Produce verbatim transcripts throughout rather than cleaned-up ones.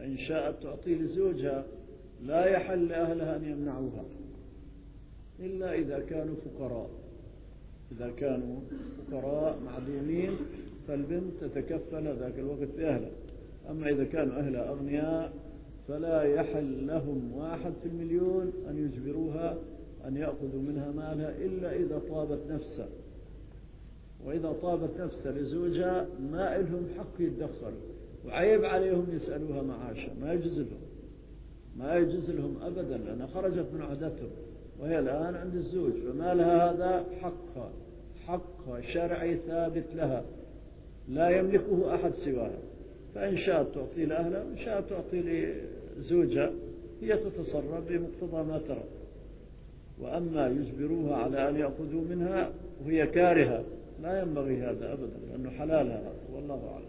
فإن شاءت تعطي لزوجها لا يحل لأهلها أن يمنعوها إلا إذا كانوا فقراء. إذا كانوا فقراء معدومين فالبنت تتكفل ذاك الوقت بأهلها. أما إذا كانوا أهلها أغنياء فلا يحل لهم واحد في المليون أن يجبروها أن يأخذوا منها مالها إلا إذا طابت نفسها. وإذا طابت نفسها لزوجها ما إلهم حق يتدخل، وعيب عليهم يسألوها معاشا، ما يجوز لهم ما يجوز لهم أبدا، لأنها خرجت من عهدتهم وهي الآن عند الزوج، فمالها هذا حقها حقها شرعي ثابت لها لا يملكه أحد سواها. فإن شاءت تعطي لأهلها وإن شاءت تعطي لزوجها، هي تتصرف بمقتضى ما ترى. وأما يجبروها على أن يأخذوا منها وهي كارهة لا ينبغي هذا أبدا، لأنه حلالها، والله أعلم.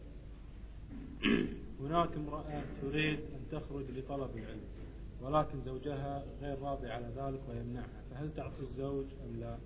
هناك امرأة تريد أن تخرج لطلب العلم ولكن زوجها غير راضي على ذلك ويمنعها، فهل تعطي الزوج أم لا؟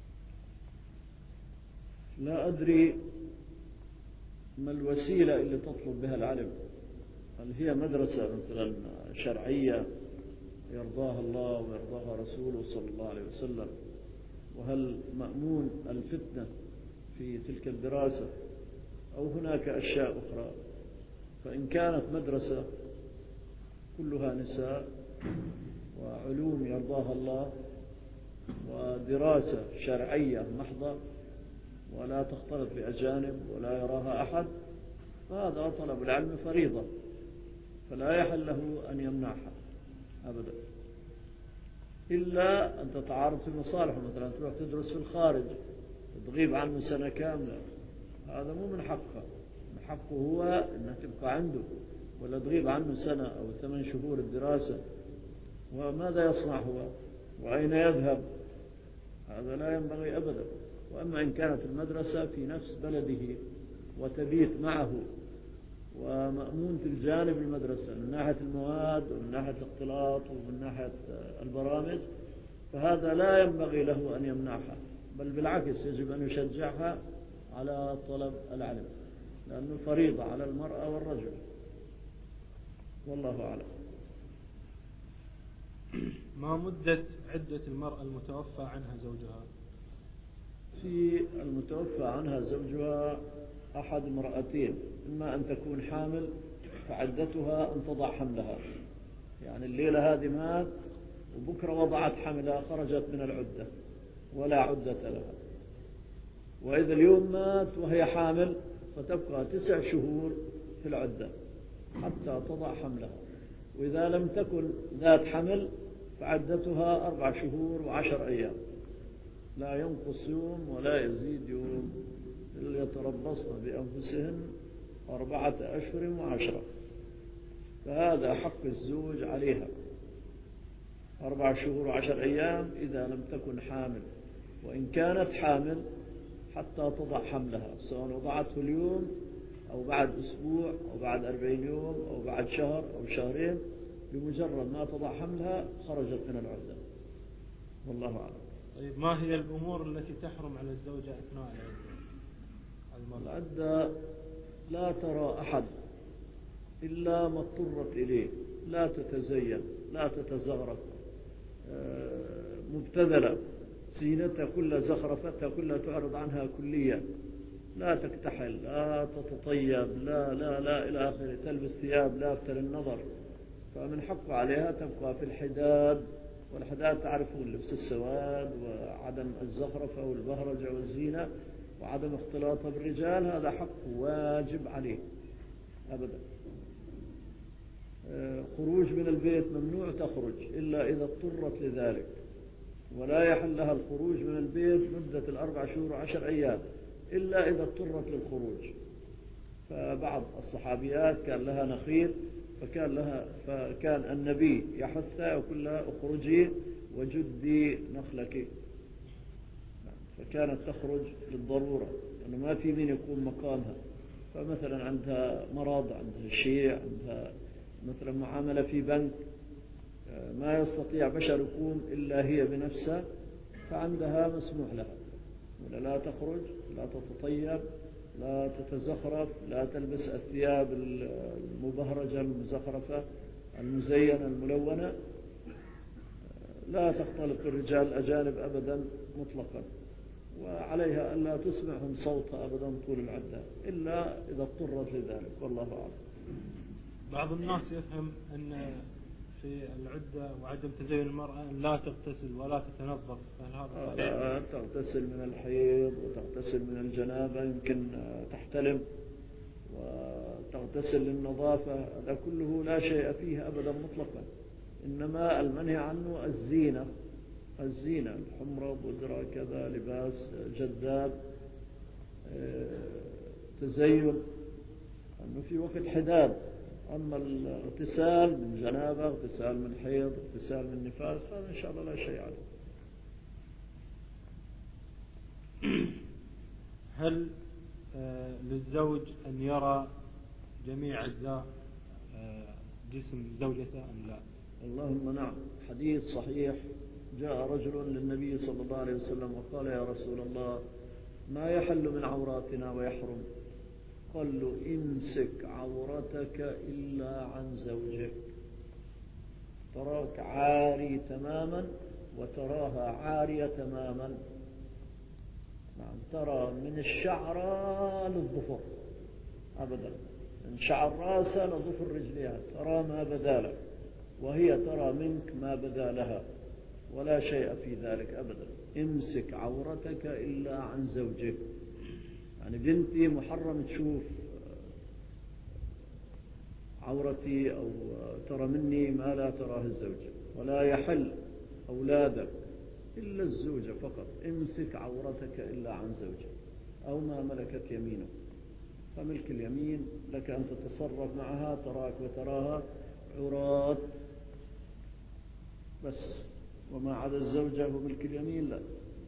لا أدري ما الوسيلة اللي تطلب بها العلم. هل هي مدرسة مثلا شرعية يرضاها الله ويرضاها رسوله صلى الله عليه وسلم؟ وهل مأمون الفتنة في تلك الدراسة أو هناك أشياء أخرى؟ فإن كانت مدرسة كلها نساء وعلوم يرضاها الله ودراسة شرعية محضة ولا تختلط بأجانب ولا يراها أحد، فهذا طلب العلم فريضة، فلا يحل له أن يمنعها أبدا، إلا أن تتعارض في مصالحه. مثلا تروح تدرس في الخارج تغيب عنه سنة كاملة، هذا مو من حقه. من حقه هو أنها تبقى عنده، ولا تغيب عنه سنة أو ثمان شهور الدراسة، وماذا يصنع هو وأين يذهب؟ هذا لا ينبغي أبدا. وأما إن كانت المدرسة في نفس بلده وتبيت معه ومأمون في الجانب المدرسة من ناحية المواد ومن ناحية الاختلاط ومن ناحية البرامج، فهذا لا ينبغي له أن يمنعها، بل بالعكس يجب أن يشجعها على طلب العلم، لأنه فريضة على المرأة والرجل، والله أعلم. ما مدة عدة المرأة المتوفى عنها زوجها؟ في المتوفى عنها زوجها أحد امرأتين، إما أن تكون حامل فعدتها أن تضع حملها، يعني الليلة هذه مات وبكرة وضعت حملها خرجت من العدة ولا عدة لها. وإذا اليوم مات وهي حامل فتبقى تسع شهور في العدة حتى تضع حملها. وإذا لم تكن ذات حمل فعدتها أربع شهور وعشر أيام، لا ينقص يوم ولا يزيد يوم، يتربصن بأنفسهن أربعة أشهر وعشرة. فهذا حق الزوج عليها، أربع شهور وعشر أيام إذا لم تكن حامل. وإن كانت حامل حتى تضع حملها، سواء وضعته اليوم أو بعد أسبوع أو بعد أربعين يوم أو بعد شهر أو شهرين، بمجرد ما تضع حملها خرجت من العدة، والله أعلم. طيب ما هي الأمور التي تحرم على الزوجة أثناء العدة؟ لا ترى أحد إلا ما اضطرت إليه، لا تتزين، لا تتزغرف، مبتذلة، زينتها كلها زخرفتها كلها تعرض عنها كليا، لا تكتحل، لا تتطيب، لا لا لا إلى آخره، تلبس ثياب لافتة للنظر. فمن حق عليها تبقى في الحداد، والحداد تعرفون لبس السواد وعدم الزخرفة والبهرجة والزينة وعدم اختلاطها بالرجال، هذا حق واجب عليه أبدا. خروج من البيت ممنوع تخرج إلا إذا اضطرت لذلك، ولا يحل لها الخروج من البيت مدة الأربع شهور وعشر أيام إلا إذا اضطرت للخروج. فبعض الصحابيات كان لها نخيل فكان لها فكان النبي يحثها يقول لها اخرجي وجدي نخلك، فكانت تخرج للضرورة لأنه ما في مين يقوم مقامها. فمثلا عندها مرض، عندها شيء، عندها مثلا معاملة في بنك ما يستطيع بشر يقوم إلا هي بنفسها، فعندها مسموح لها ولا لا تخرج، لا تتطيب، لا تتزخرف، لا تلبس الثياب المبهرجة المزخرفة المزينة الملونة، لا تختلط بالرجال الأجانب أبدا مطلقا، وعليها أن لا تسمعهم صوتها أبدا طول العدة إلا إذا اضطرت لذلك، والله أعلم. بعض الناس يفهم أن في العدة وعدم تزين المرأة أن لا تغتسل ولا تتنظف، فهل هذا صحيح؟ لا تغتسل من الحيض وتغتسل من الجنابة، يمكن تحتلم وتغتسل للنظافة، هذا كله لا شيء فيه أبدا مطلقا، إنما المنهي عنه الزينة، الزينة الحمرة بودرة كذا لباس جذاب تزين، أنه في وقت حداد. أما الاغتسال من جنابة، اغتسال من حيض، اغتسال من نفاس، هذا إن شاء الله لا شيء عليه. هل للزوج أن يرى جميع أجزاء جسم زوجته أم لا؟ اللهم نعم. حديث صحيح، جاء رجل للنبي صلى الله عليه وسلم وقال: يا رسول الله، ما يحل من عوراتنا ويحرم؟ قال له: امسك عورتك إلا عن زوجك، تراك عاري تماما وتراها عارية تماما، نعم، ترى من الشعر للظفر أبدا، من شعر راسها لظفر رجلها ترى ما بدا لك، وهي ترى منك ما بدا لها، ولا شيء في ذلك أبدا. امسك عورتك إلا عن زوجك، يعني بنتي محرم تشوف عورتي أو ترى مني ما لا تراه الزوجة، ولا يحل أولادك إلا الزوجة فقط. امسك عورتك إلا عن زوجك أو ما ملكت يمينك، فملك اليمين لك أن تتصرف معها، تراك وتراها عورات بس، وما عدا الزوجة وملك اليمين لا.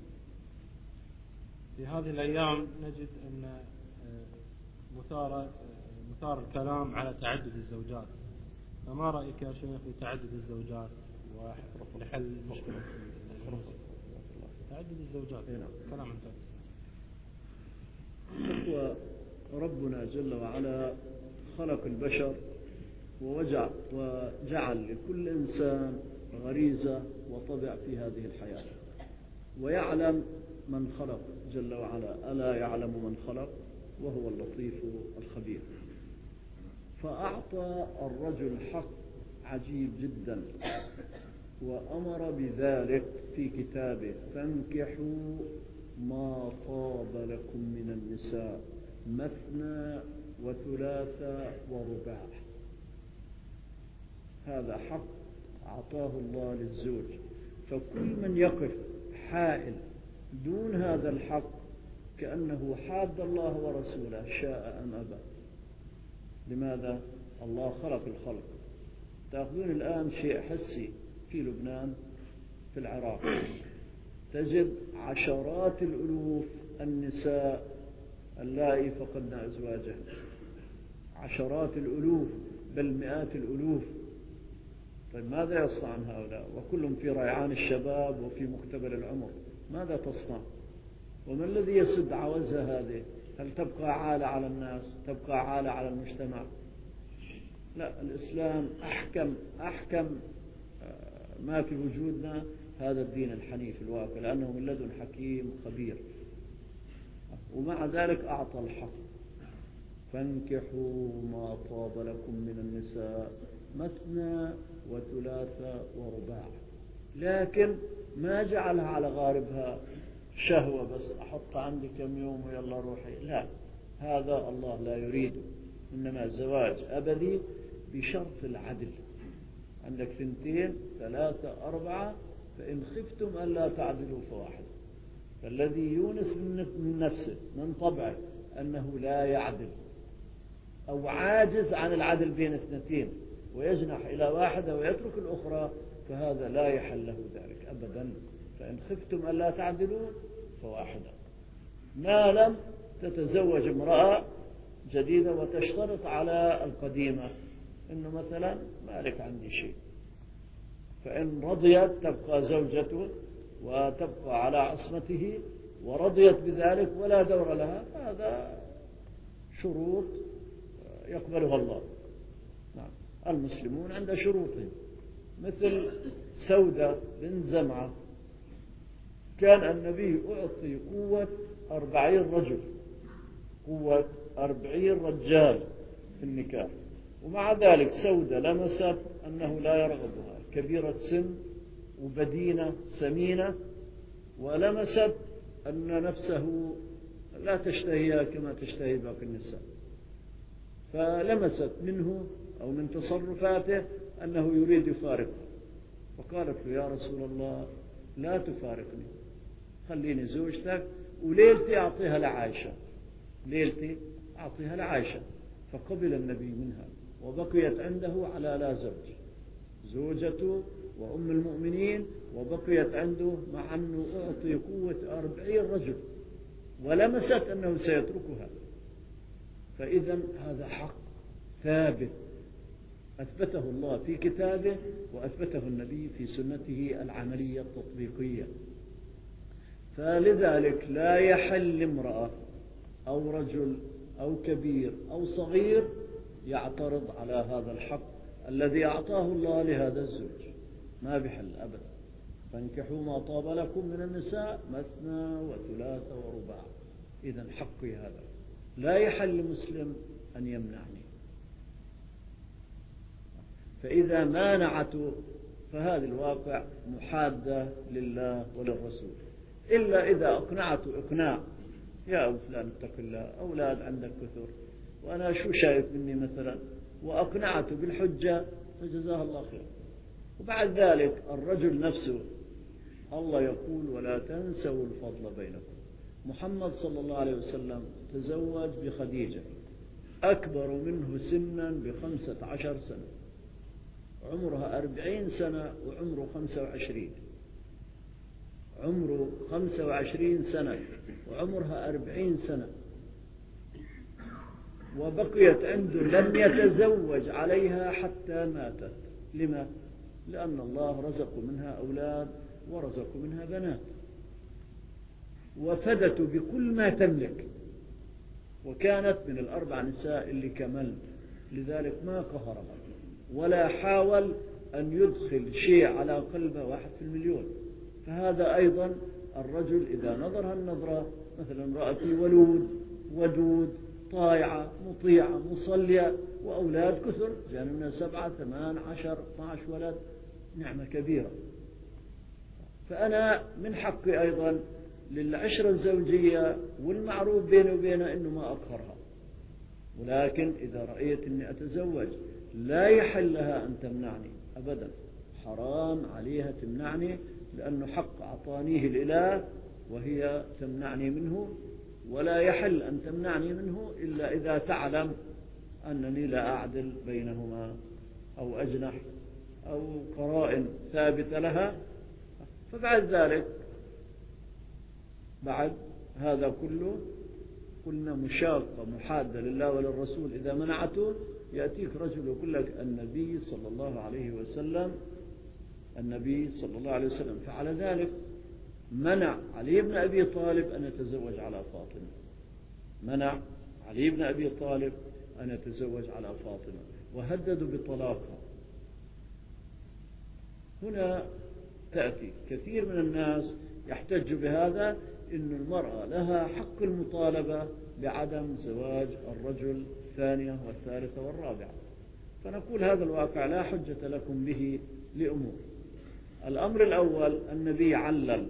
في هذه الأيام نجد أن مثار مثار الكلام على تعدد الزوجات، فما رأيك يا شيخ في تعدد الزوجات ولحل مشكلة تعدد الزوجات؟ كلام انت. وربنا جل وعلا خلق البشر ووجع وجعل لكل إنسان غريزة وطبع في هذه الحياة، ويعلم من خلق جل وعلا، ألا يعلم من خلق وهو اللطيف الخبير. فأعطى الرجل حق عجيب جدا وأمر بذلك في كتابه: فانكحوا ما طاب لكم من النساء مثنى وثلاث ورباع. هذا حق أعطاه الله للزوج، فكل من يقف حائل دون هذا الحق كأنه حاد الله ورسوله شاء أم أبى. لماذا؟ الله خلق الخلق. تأخذون الآن شيء حسي في لبنان، في العراق، تجد عشرات الألوف النساء اللائي فقدن أزواجهن، عشرات الألوف بل مئات الألوف. طيب ماذا يصنع عن هؤلاء؟ وكلهم في ريعان الشباب وفي مقتبل العمر، ماذا تصنع؟ وما الذي يسد عوزها هذه؟ هل تبقى عالة على الناس؟ تبقى عالة على المجتمع؟ لا، الإسلام أحكم أحكم ما في وجودنا هذا الدين الحنيف الواقع، لأنه من لدن حكيم خبير. ومع ذلك أعطى الحق: فانكحوا ما طاب لكم من النساء مثنى وثلاث ورباع. لكن ما جعلها على غاربها شهوة بس، أحط عندي كم يوم ويلا روحي، لا، هذا الله لا يريده. إنما الزواج أبدي بشرط العدل، عندك ثنتين ثلاثة أربعة، فإن خفتم ألا تعدلوا فواحد. فالذي يونس من نفسه من طبعه أنه لا يعدل أو عاجز عن العدل بين اثنتين ويجنح إلى واحدة ويترك الأخرى، فهذا لا يحل له ذلك أبدا. فإن خفتم ألا تعدلوا فواحدة، ما لم تتزوج امرأة جديدة وتشترط على القديمة إنه مثلا مالك عندي شيء، فإن رضيت تبقى زوجته وتبقى على عصمته ورضيت بذلك ولا دور لها، هذا شروط يقبلها الله. نعم. المسلمون عند شروطهم، مثل سودة بنت زمعة كان النبي أعطي قوة أربعين رجل، قوة أربعين رجال في النكاح، ومع ذلك سودة لمست أنه لا يرغبها، كبيرة سن وبدينة سمينة، ولمست أن نفسه لا تشتهيها كما تشتهي باقي النساء، فلمست منه أو من تصرفاته أنه يريد يفارقها، فقالت له يا رسول الله لا تفارقني، خليني زوجتك وليلتي أعطيها لعائشة، ليلتي أعطيها لعائشة. فقبل النبي منها وبقيت عنده على لا زوج، زوجته وأم المؤمنين، وبقيت عنده مع أنه أعطي قوة أربعين رجل، ولمست أنه سيتركها. فإذا هذا حق ثابت أثبته الله في كتابه وأثبته النبي في سنته العملية التطبيقية. فلذلك لا يحل امرأة أو رجل أو كبير أو صغير يعترض على هذا الحق الذي أعطاه الله لهذا الزوج، ما بحل أبدا. فانكحوا ما طاب لكم من النساء مثنى وثلاث ورباع. إذن حقي هذا، لا يحل مسلم أن يمنعني. فإذا مانعته فهذا الواقع محادة لله وللرسول، إلا إذا أقنعته إقناع، يا أبو فلان اتق الله، أولاد عندك كثر وأنا شو شايف مني مثلا، وأقنعته بالحجة فجزاه الله خير. وبعد ذلك الرجل نفسه الله يقول ولا تنسوا الفضل بينكم. محمد صلى الله عليه وسلم تزوج بخديجة أكبر منه سنا بخمسة عشر سنة، عمرها أربعين سنة وعمره خمسة وعشرين، عمره خمسة وعشرين سنة وعمرها أربعين سنة، وبقيت عنده لم يتزوج عليها حتى ماتت. لما؟ لأن الله رزق منها أولاد ورزق منها بنات، وفدت بكل ما تملك، وكانت من الأربع نساء اللي كمل، لذلك ما قهرها ولا حاول أن يدخل شيء على قلبه واحد في المليون. فهذا أيضا الرجل إذا نظر النظرة مثلا امرأتي ولود ودود طائعة مطيعة مصلية وأولاد كثر، جاء منها سبعة ثمان عشر اثناش ولد، نعمة كبيرة. فأنا من حقي أيضا للعشرة الزوجية والمعروف بيني وبينها إنه ما أقهرها، ولكن إذا رأيت أني أتزوج لا يحل لها أن تمنعني أبدا، حرام عليها تمنعني، لأنه حق أعطانيه الإله وهي تمنعني منه، ولا يحل أن تمنعني منه إلا إذا تعلم أنني لا أعدل بينهما أو أجنح أو قرائن ثابتة لها. فبعد ذلك بعد هذا كله قلنا مشاقة محادة لله وللرسول إذا منعته. يأتيك رجل يقول لك النبي صلى الله عليه وسلم النبي صلى الله عليه وسلم فعل ذلك، منع علي بن أبي طالب أن يتزوج على فاطمة، منع علي بن أبي طالب أن يتزوج على فاطمة وهددوا بطلاقها. هنا تأتي كثير من الناس يحتج بهذا، إن المرأة لها حق المطالبة بعدم زواج الرجل الثانية والثالثة والرابعة. فنقول هذا الواقع لا حجة لكم به لأمور. الأمر الأول النبي علل،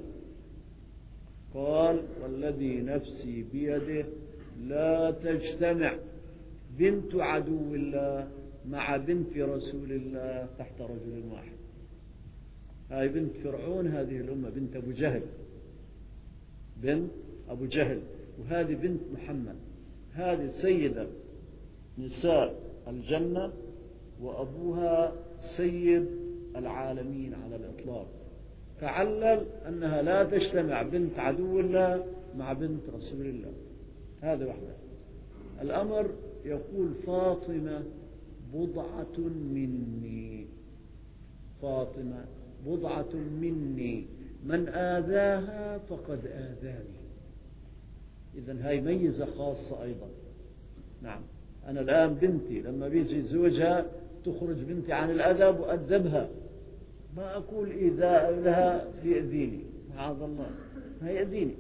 قال والذي نفسي بيده لا تجتمع بنت عدو الله مع بنت رسول الله تحت رجل واحد. هاي بنت فرعون هذه الأمة، بنت أبو جهل، بنت أبو جهل، وهذه بنت محمد، هذه سيدة نساء الجنة وأبوها سيد العالمين على الإطلاق. فعلل أنها لا تجتمع بنت عدو الله مع بنت رسول الله، هذا وحده. الأمر يقول فاطمة بضعة مني، فاطمة بضعة مني، من آذاها فقد آذاني. إذن هاي ميزة خاصة أيضا، نعم. أنا الآن بنتي لما بيجي زوجها تخرج بنتي عن الأدب وأدبها، ما أقول إيذاء لها بيأذيني، معاذ الله ما يأذيني.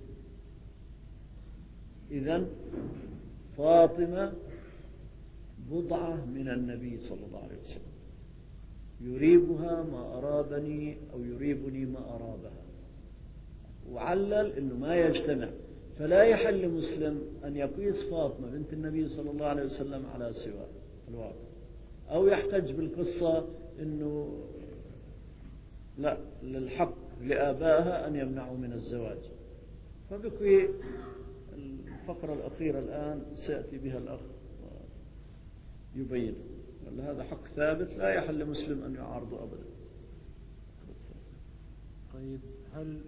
إذن فاطمة بضعة من النبي صلى الله عليه وسلم، يريبها ما أرابني أو يريبني ما أرابها، وعلل أنه ما يجتمع. فلا يحل مسلم أن يقيس فاطمة بنت النبي صلى الله عليه وسلم على سوى الواقع، أو يحتج بالقصة أنه لا للحق لآبائها أن يمنعوا من الزواج. فبقي الفقرة الأخيرة الآن سيأتي بها الأخ يبين أن هذا حق ثابت لا يحل مسلم أن يعارضه أبدا. طيب، هل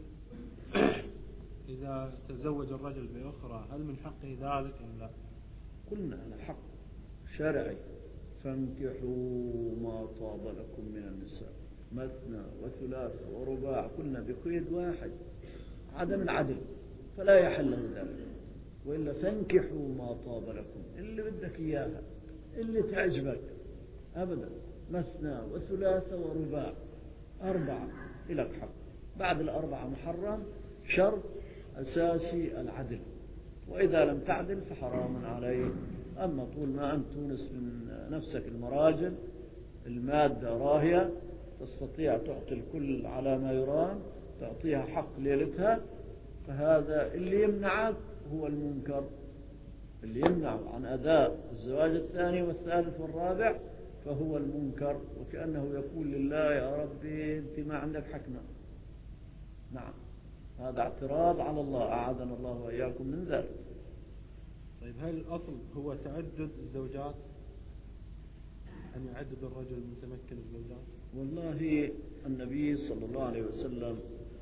إذا تزوج الرجل بأخرى هل من حقه ذلك أم لا؟ قلنا أنا حق شرعي، فانكحوا ما طاب لكم من النساء مثنى وثلاث ورباع، قلنا بقيد واحد عدم العدل فلا يحل له ذلك، وإلا فانكحوا ما طاب لكم اللي بدك إياها اللي تعجبك أبدا، مثنى وثلاث ورباع، أربعة إلك حق، بعد الأربعة محرم، شرط أساسي العدل، وإذا لم تعدل فحرام عليه. أما طول ما أنت تونس من نفسك المراجل المادة راهية تستطيع تعطي الكل على ما يرام، تعطيها حق ليلتها، فهذا اللي يمنعك هو المنكر، اللي يمنع عن أداء الزواج الثاني والثالث والرابع فهو المنكر، وكأنه يقول لله يا ربي أنت ما عندك حكمة. نعم، هذا اعتراض على الله، أعاذنا الله وإياكم من ذلك. طيب، هل الأصل هو تعدد الزوجات، أن يعدد الرجل متمكن الزوجات؟ والله النبي صلى الله عليه وسلم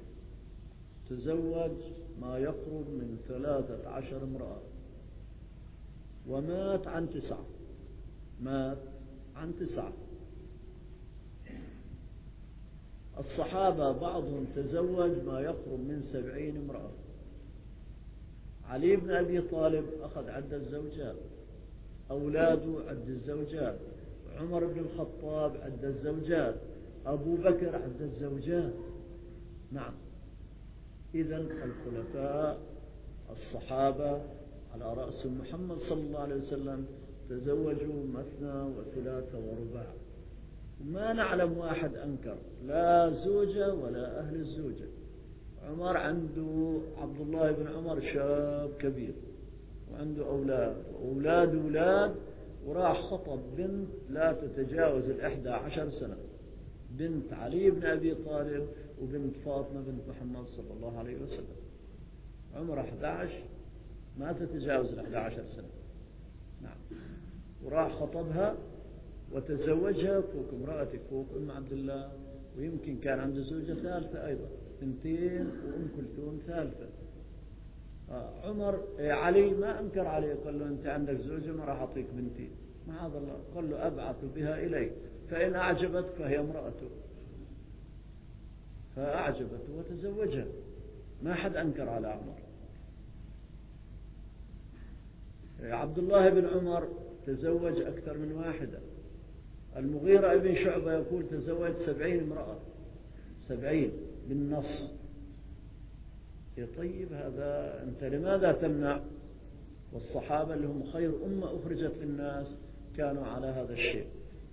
تزوج ما يقرب من ثلاثة عشر امرأة ومات عن تسعة، مات عن تسعة. الصحابة بعضهم تزوج ما يقرب من سبعين امرأة. علي بن أبي طالب أخذ عدة الزوجات، أولاده عدة الزوجات، عمر بن الخطاب عدة الزوجات، أبو بكر عدة الزوجات. نعم، إذن الخلفاء الصحابة على رأس محمد صلى الله عليه وسلم تزوجوا مثنى وثلاثة ورباع، ما نعلم واحد أنكر، لا زوجة ولا أهل الزوجة. عمر عنده عبد الله بن عمر شاب كبير وعنده أولاد وأولاد أولاد، وراح خطب بنت لا تتجاوز الإحدى عشر سنة، بنت علي بن أبي طالب وبنت فاطمة بنت محمد صلى الله عليه وسلم، عمره أحد عشر ما تتجاوز الإحدى عشر سنة. نعم، وراح خطبها وتزوجها فوق امرأتك، فوق أم عبد الله، ويمكن كان عنده زوجة ثالثة أيضا، ثنتين، وأم كلثوم ثالثة. آه عمر إيه علي ما أنكر عليه، قال له أنت عندك زوجة ما راح أعطيك بنتي، معاذ الله، قال له أبعث بها إليك فإن أعجبتك فهي امرأته، فأعجبته وتزوجها، ما حد أنكر على عمر. إيه عبد الله بن عمر تزوج أكثر من واحدة، المغيرة ابن شعبة يقول تزوج سبعين امرأة، سبعين بالنص. يا طيب، هذا أنت لماذا تمنع؟ والصحابة اللي هم خير أمة أخرجت للناس كانوا على هذا الشيء.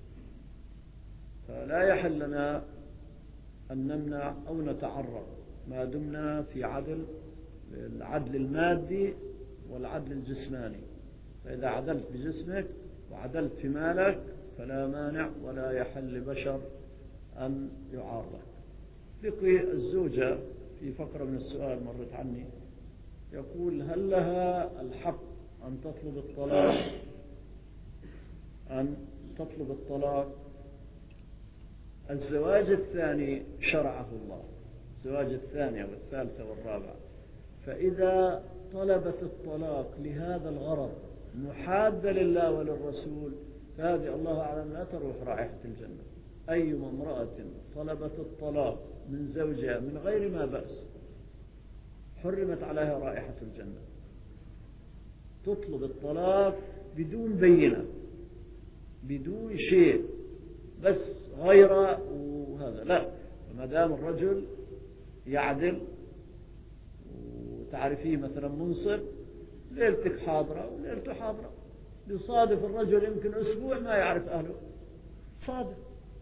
فلا يحل لنا أن نمنع أو نتعرض ما دمنا في عدل، العدل المادي والعدل الجسماني. فإذا عدلت بجسمك وعدلت في مالك فلا مانع ولا يحل لبشر أن يعارضك. بقي الزوجة في فقرة من السؤال مرت عني، يقول هل لها الحق أن تطلب الطلاق، أن تطلب الطلاق؟ الزواج الثاني شرعه الله، الزواج الثانية والثالثة والرابعة، فإذا طلبت الطلاق لهذا الغرض محادة لله وللرسول فهذه الله أعلم لا تروح رائحة الجنة. أي امرأة طلبت الطلاق من زوجها من غير ما بأس حرمت عليها رائحة الجنة. تطلب الطلاق بدون بينة، بدون شيء، بس غيره وهذا لا. ما دام الرجل يعدل وتعرفيه مثلا منصف، ليلتك حاضرة وليلته حاضرة، يصادف الرجل يمكن أسبوع ما يعرف أهله، صادف،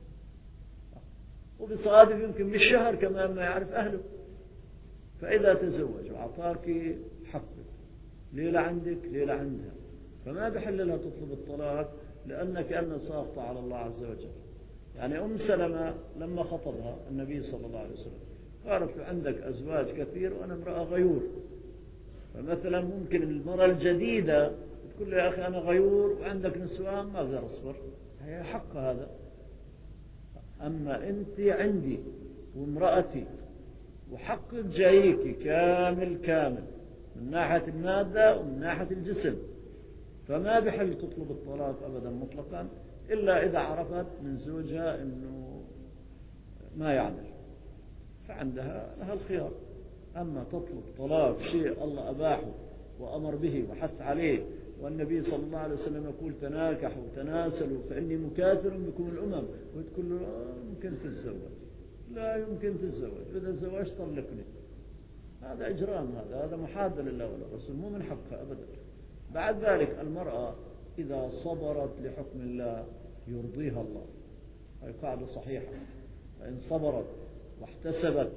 وبصادف يمكن بالشهر كمان ما يعرف أهله. فإذا تزوج وأعطاك حقك، ليلة عندك ليلة عندها، فما بحل لها تطلب الطلاق، لأنك أن ساقطة على الله عز وجل. يعني أم سلمة لما خطبها النبي صلى الله عليه وسلم قالت له عندك أزواج كثير وأنا امرأة غيور. فمثلا ممكن المرأة الجديدة تقول له يا أخي أنا غيور وعندك نسوان ما أقدر أصبر، هي حق هذا. أما أنت عندي وامرأتي وحقك جايك كامل كامل من ناحية المادة ومن ناحية الجسم، فما بحل تطلب الطلاق أبدا مطلقا إلا إذا عرفت من زوجها أنه ما يعمل، فعندها لها الخيار. أما تطلب طلاق شيء الله أباحه وأمر به وحث عليه، والنبي صلى الله عليه وسلم يقول تناكحوا تناسلوا فإني مكاثر بكم الأمم، وتقول له يمكن تتزوج، لا يمكن تتزوج، إذا تزوجت طلقني، هذا إجرام، هذا هذا محادة لله والرسول، مو من حقها أبدا. بعد ذلك المرأة إذا صبرت لحكم الله يرضيها الله، هذه قاعدة صحيحة. فإن صبرت واحتسبت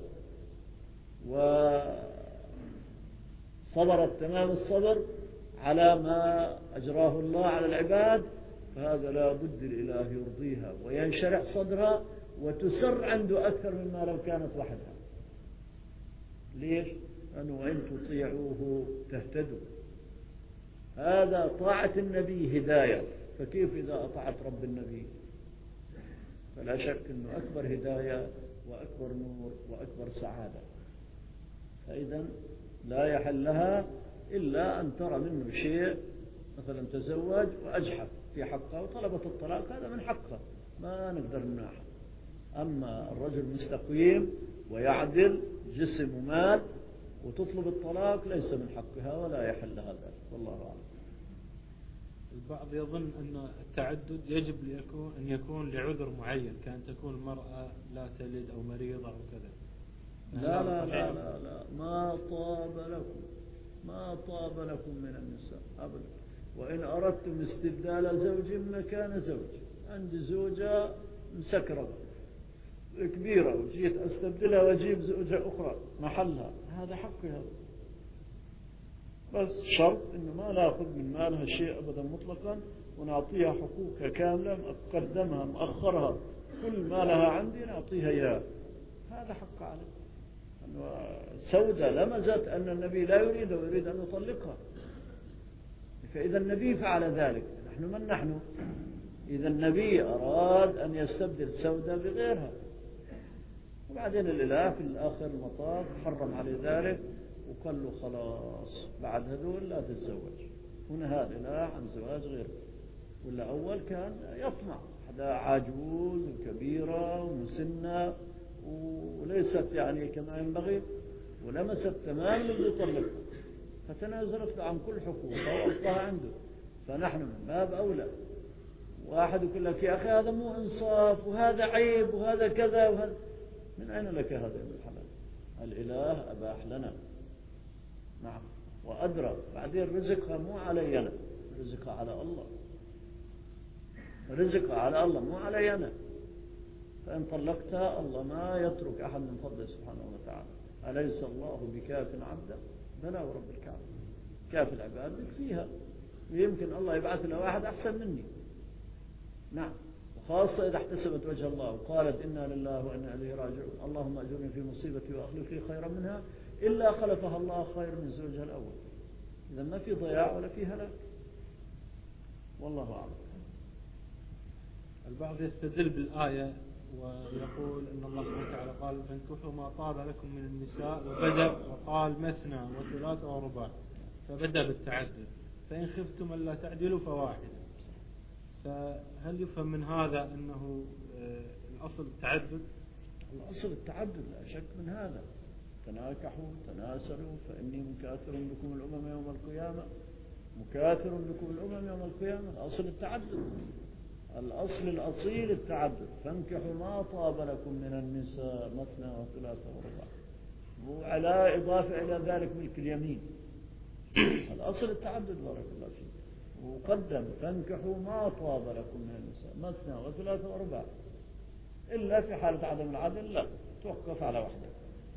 وصبرت تمام الصبر على ما أجراه الله على العباد، فهذا لا بد الإله يرضيها وينشرح صدرها وتسر عنده أكثر مما لو كانت وحدها. ليش؟ لأنه وإن تطيعوه تهتدوا، هذا طاعة النبي هداية، فكيف إذا أطعت رب النبي؟ فلا شك أنه أكبر هداية وأكبر نور وأكبر سعادة. فإذا لا يحل لها إلا أن ترى منه شيء، مثلا تزوج وأجحف في حقها وطلبت الطلاق، هذا من حقها ما نقدر نمنعها. أما الرجل مستقيم ويعدل جسم ومال وتطلب الطلاق ليس من حقها ولا يحل لها ذلك، والله أعلم. البعض يظن أن التعدد يجب ليكون أن يكون لعذر معين، كأن تكون المرأة لا تلد أو مريضة أو كذا. لا لا لا لا لا، ما طاب لكم ما طاب لكم من النساء أبدا. وإن أردتم استبدال زوج مكان زوج، عندي زوجة مسكرة كبيرة وجيت أستبدلها وأجيب زوجة أخرى محلها، هذا حقي هذا، بس شرط إنه ما نأخذ من مالها شيء أبدا مطلقا، ونعطيها حقوقها كاملة، مقدمها مؤخرها، كل ما لها عندي نعطيها إياه، هذا حق عليه. سودة لمزت أن النبي لا يريد ويريد أن يطلقها، فإذا النبي فعل ذلك، نحن من نحن؟ إذا النبي أراد أن يستبدل سودة بغيرها، وبعدين الإله في الآخر المطاف حرم عليه ذلك وقال له خلاص بعد هذول لا تتزوج. هنا هذا الإله عن زواج غيره، ولا أول كان يطمع، هذا عجوز وكبيرة ومسنة وليست يعني كما ينبغي، ولمست تماما اللي يطلقها، فتنازلت له عن كل حقوقها وألقاها عنده. فنحن من باب أولى. واحد يقول لك يا أخي هذا مو إنصاف وهذا عيب وهذا كذا وهذا، من أين لك هذا من الحلال؟ الإله أباح لنا، نعم، وأدرى. بعدين رزقها مو علي أنا، رزقها على الله، رزقها على الله مو علي أنا. فإن طلقتها الله ما يترك أحد من فضله سبحانه وتعالى. أليس الله بكاف عبدا؟ بلى ورب الكعبة، كاف العباد فيها، ويمكن الله يبعث له واحد أحسن مني، نعم، وخاصة إذا احتسبت وجه الله وقالت إنا لله وإنا إليه راجعون، اللهم أجرني في مصيبتي وأخلف لي خيرا منها، إلا خلفها الله خير من زوجها الأول. إذا ما في ضياع ولا في هلاك، والله أعلم. البعض يستدل بالآية ويقول أن الله سبحانه وتعالى قال فانكحوا ما طاب لكم من النساء، وبدأ وقال مثنى وثلاث ورباع، فبدأ بالتعدد، فإن خفتم ألا تعدلوا فواحدة. فهل يفهم من هذا أنه الأصل التعدد؟ الأصل التعدد لا شك من هذا، تناكحوا تناسلوا فإني مكاثر بكم الأمم يوم القيامة، مكاثر بكم الأمم يوم القيامة. الأصل التعدد، الأصل الأصيل التعدد. فانكحوا ما طاب لكم من النساء مثنى وثلاث ورباع، وعلى إضافة إلى ذلك ملك اليمين. الأصل التعدد بارك الله فيك. وقدم فانكحوا ما طاب لكم من النساء مثنى وثلاث ورباع، إلا في حالة عدم العدل لا، توقف على واحدة.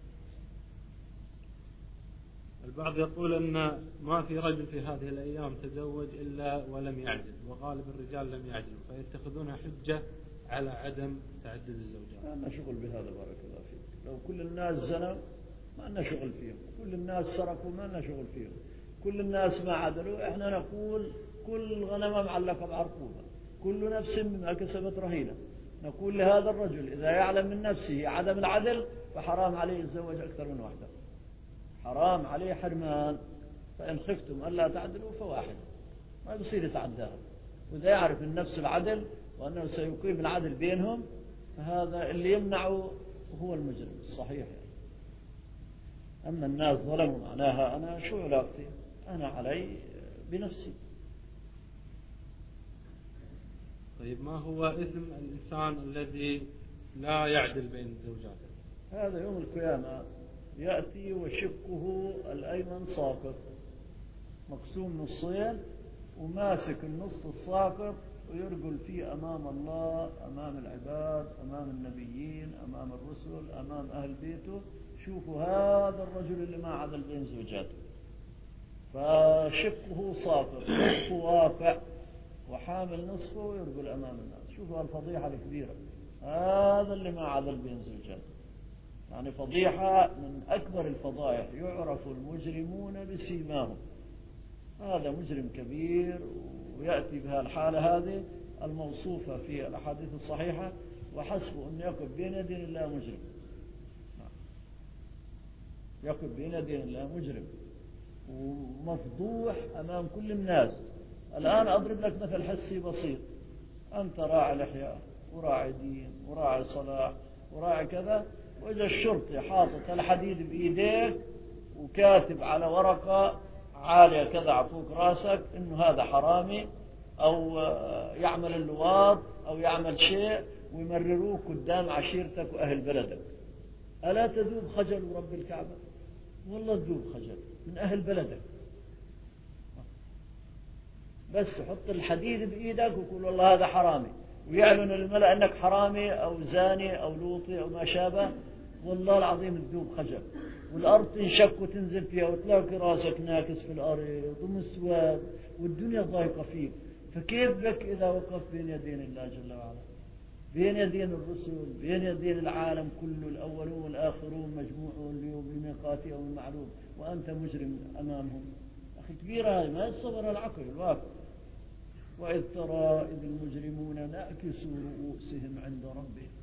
البعض يقول أن ما في رجل في هذه الأيام تزوج إلا ولم يعدل، وغالب الرجال لم يعدلوا، فيتخذونها حجة على عدم تعدد الزوجات. ما لنا شغل بهذا بارك الله فيك. لو كل الناس زنوا ما لنا شغل فيهم، كل الناس سرقوا ما لنا شغل فيهم، كل الناس ما عدلوا. احنا نقول كل غنمة معلقة بعرقوبة، كل نفس بما كسبت رهينة. نقول لهذا الرجل إذا يعلم من نفسه عدم العدل فحرام عليه يتزوج أكثر من واحدة، حرام عليه حرمان. فإن خفتم ألا تعدلوا فواحد، ما بصير يتعداها. وإذا يعرف من نفسه العدل وأنه سيقيم العدل بينهم، فهذا اللي يمنعه هو المجرم الصحيح يعني. أما الناس ظلموا معناها أنا شو علاقتي، أنا علي بنفسي. طيب ما هو إثم الإنسان الذي لا يعدل بين زوجاته؟ هذا يوم القيامة يأتي وشقه الأيمن ساقط مقسوم نصين، وماسك النص الساقط ويرجل فيه أمام الله، أمام العباد، أمام النبيين، أمام الرسل، أمام أهل بيته. شوفوا هذا الرجل اللي ما عدل بين زوجاته، فشقه ساقط، نصفه واقع وحامل نصفه ويرجل أمام الناس. شوفوا الفضيحة الكبيرة، هذا اللي ما عدل بين زوجاته. يعني فضيحة من أكبر الفضائح. يعرف المجرمون بسيماهم. هذا مجرم كبير، ويأتي بها الحالة هذه الموصوفة في الأحاديث الصحيحة، وحسبه أن يقف بين يدين الله مجرم، يقف بين يدين الله مجرم ومفضوح أمام كل الناس. الآن أضرب لك مثل حسي بسيط. أنت راعي لحية وراعي دين وراعي صلاح وراعي كذا، وإذا الشرطي حاطط الحديد بإيديك وكاتب على ورقة عالية كذا عفوك راسك إنه هذا حرامي أو يعمل اللواط أو يعمل شيء، ويمرروك قدام عشيرتك وأهل بلدك، ألا تذوب خجل ورب الكعبة؟ والله تذوب خجل من أهل بلدك. بس حط الحديد بإيدك وقول والله هذا حرامي، ويعلن للملأ أنك حرامي أو زاني أو لوطي أو ما شابه، والله العظيم تذوب خجل، والأرض تنشق وتنزل فيها وتلاقي راسك ناكس في الأرض ومسود والدنيا ضايقة فيك. فكيف بك إذا وقف بين يدين الله جل وعلا، بين يدين الرسل، بين يدين العالم كله، الأولون والآخرون مجموعون اليوم لميقات يوم معلوم، وأنت مجرم أمامهم؟ أخي كبيرة هذه، ما يتصور العقل الواقع. وإذ ترى إذ المجرمون ناكسوا رؤوسهم عند ربهم،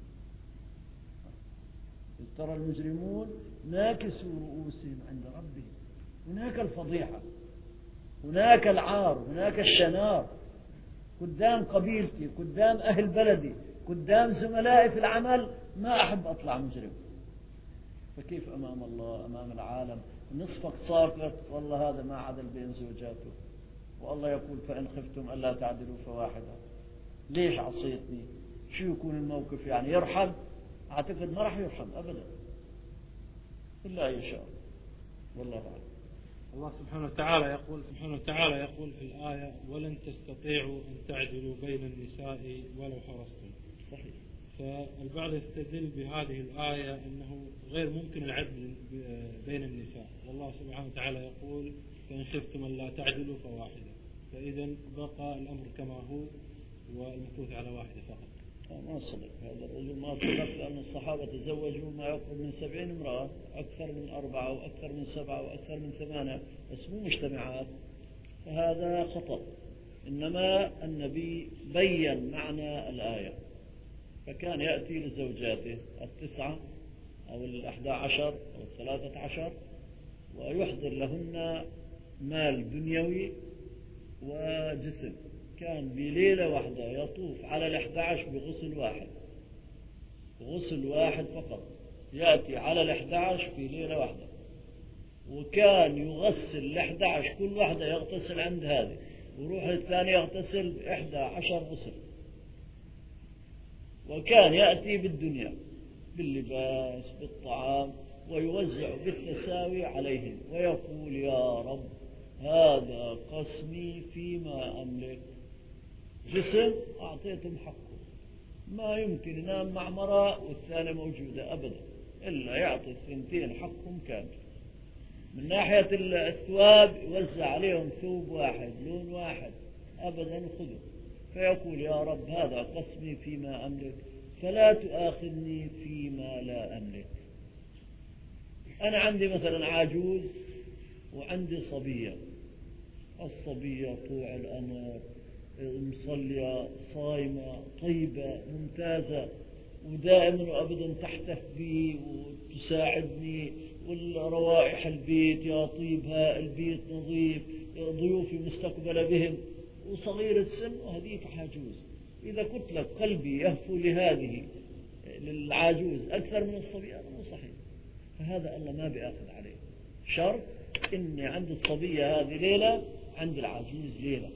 إذ ترى المجرمون ناكسوا رؤوسهم عند ربهم. هناك الفضيحة، هناك العار، هناك الشنار قدام قبيلتي، قدام أهل بلدي، قدام زملائي في العمل. ما أحب أطلع مجرم، فكيف أمام الله أمام العالم نصفك ساقط؟ والله هذا ما عدل بين زوجاته، والله يقول فإن خفتم ألا تعدلوا فواحدة. ليش عصيتني؟ شو يكون الموقف يعني؟ يرحم؟ أعتقد ما راح يرحم أبدا إلا أن يشاء، والله أعلم. الله سبحانه وتعالى يقول سبحانه وتعالى يقول في الآية: ولن تستطيعوا أن تعدلوا بين النساء ولو حرصتم. صحيح. فالبعض يستدل بهذه الآية أنه غير ممكن العدل بين النساء، والله سبحانه وتعالى يقول: فإن خفتم ألا تعدلوا فواحدة. فإذا بقى الأمر كما هو والمكوث على واحدة فقط. ما صدق هذا الرجل، ما صدق، لأن الصحابة تزوجوا ما يقرب من سبعين امرأة، أكثر من أربعة وأكثر من سبعة وأكثر من ثمانية، بس مو مجتمعات، فهذا خطأ. إنما النبي بين معنى الآية، فكان يأتي لزوجاته التسعة أو الأحدى عشر أو الثلاثة عشر ويحضر لهن مال دنيوي وجسم. كان بليلة واحدة يطوف على الأحد عشر بغسل واحد، غسل واحد فقط، يأتي على الأحد عشر في ليلة واحدة، وكان يغسل الأحد عشر، كل واحدة يغتسل عند هذه ويروح الثاني يغتسل إحدى عشر غسل. وكان يأتي بالدنيا باللباس بالطعام ويوزع بالتساوي عليهم ويقول يا رب هذا قسمي فيما أملك. جسم أعطيتهم حقه، ما يمكن ينام مع مرأة والثانية موجودة أبدا، إلا يعطي الثنتين حقهم كامل. من ناحية الثواب يوزع عليهم ثوب واحد لون واحد أبدا خذوا، فيقول يا رب هذا قسمي فيما أملك فلا تؤاخذني فيما لا أملك. أنا عندي مثلا عاجوز وعندي صبية، الصبية طوع الأمر مصلية صايمة طيبة ممتازة ودائما وأبدا تحتف بي وتساعدني، والروائح البيت يا طيبها البيت نظيف ضيوفي مستقبل بهم، وصغيرة السن وهذيك عاجوز. إذا قلت لك قلبي يهفو لهذه للعاجوز أكثر من الصبي هذا مو صحيح، فهذا الله ما بيأخذ عليه. شرط إني عند الصبية هذه ليلة عند العاجوز ليلة،